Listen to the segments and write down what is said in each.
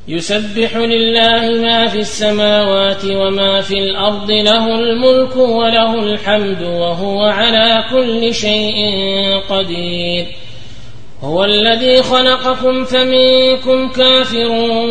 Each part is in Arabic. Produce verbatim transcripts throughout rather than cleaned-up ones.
يسبح لله ما في السماوات وما في الأرض له الملك وله الحمد وهو على كل شيء قدير. هو الذي خلقكم فمنكم كافر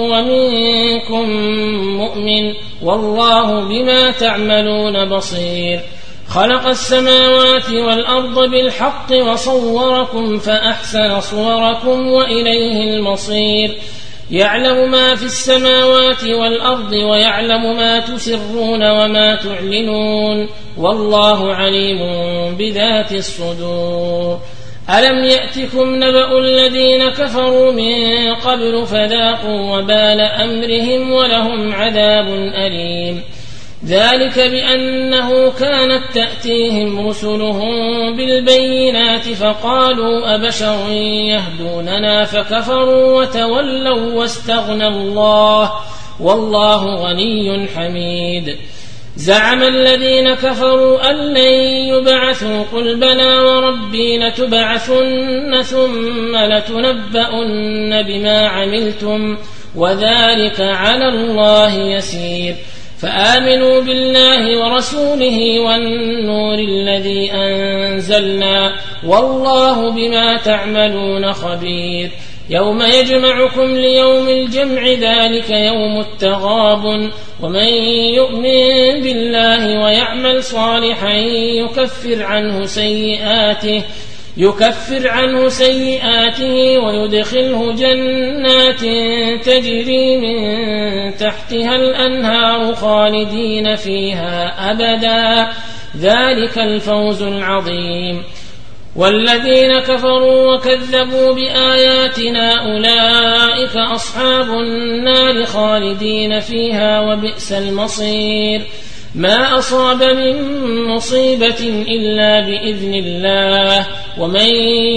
ومنكم مؤمن والله بما تعملون بصير. خلق السماوات والأرض بالحق وصوركم فأحسن صوركم وإليه المصير. يعلم ما في السماوات والأرض ويعلم ما تسرون وما تعلنون والله عليم بذات الصدور. ألم يأتكم نبأ الذين كفروا من قبل فذاقوا وبال أمرهم ولهم عذاب أليم. ذلك بأنه كانت تأتيهم رسلهم بالبينات فقالوا أبشر يهدوننا فكفروا وتولوا واستغنى الله والله غني حميد. زعم الذين كفروا أن لن يبعثوا قل بلى وربي لتبعثن ثم لتنبؤن بما عملتم وذلك على الله يسير. فآمنوا بالله ورسوله والنور الذي أنزلنا والله بما تعملون خبير. يوم يجمعكم ليوم الجمع ذلك يوم التغابن. ومن يؤمن بالله ويعمل صالحا يكفر عنه سيئاته يكفر عنه سيئاته ويدخله جنات تجري من تحتها الأنهار خالدين فيها أبدا ذلك الفوز العظيم. والذين كفروا وكذبوا بآياتنا أولئك أصحاب النار خالدين فيها وبئس المصير. ما أصاب من مصيبة إلا بإذن الله ومن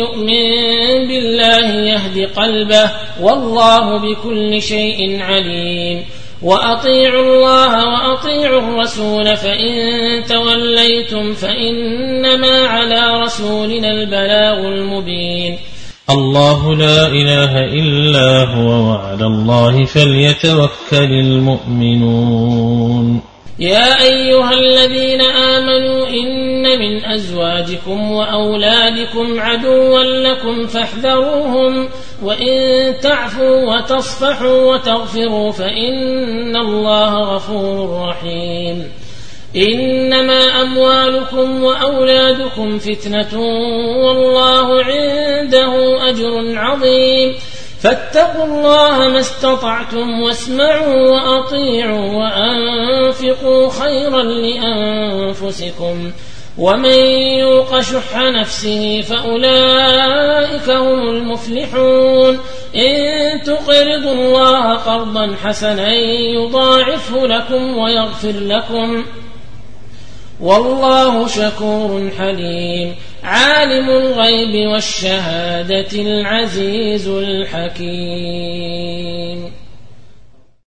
يؤمن بالله يهد قلبه والله بكل شيء عليم. وأطيعوا الله وأطيعوا الرسول فإن توليتم فإنما على رسولنا البلاغ المبين. الله لا إله إلا هو وعلى الله فليتوكل المؤمنون. يا أيها الذين آمنوا إن من أزواجكم وأولادكم عدوا لكم فاحذروهم وإن تعفوا وتصفحوا وتغفروا فإن الله غفور رحيم. إنما أموالكم وأولادكم فتنة والله عنده أجر عظيم. فاتقوا الله ما استطعتم واسمعوا وأطيعوا وأنفقوا خيرا لأنفسكم ومن يوق شح نفسه فأولئك هم المفلحون. إن تقرضوا الله قرضا حسنا يضاعفه لكم ويغفر لكم والله شكور حليم. عالم الغيب والشهادة العزيز الحكيم.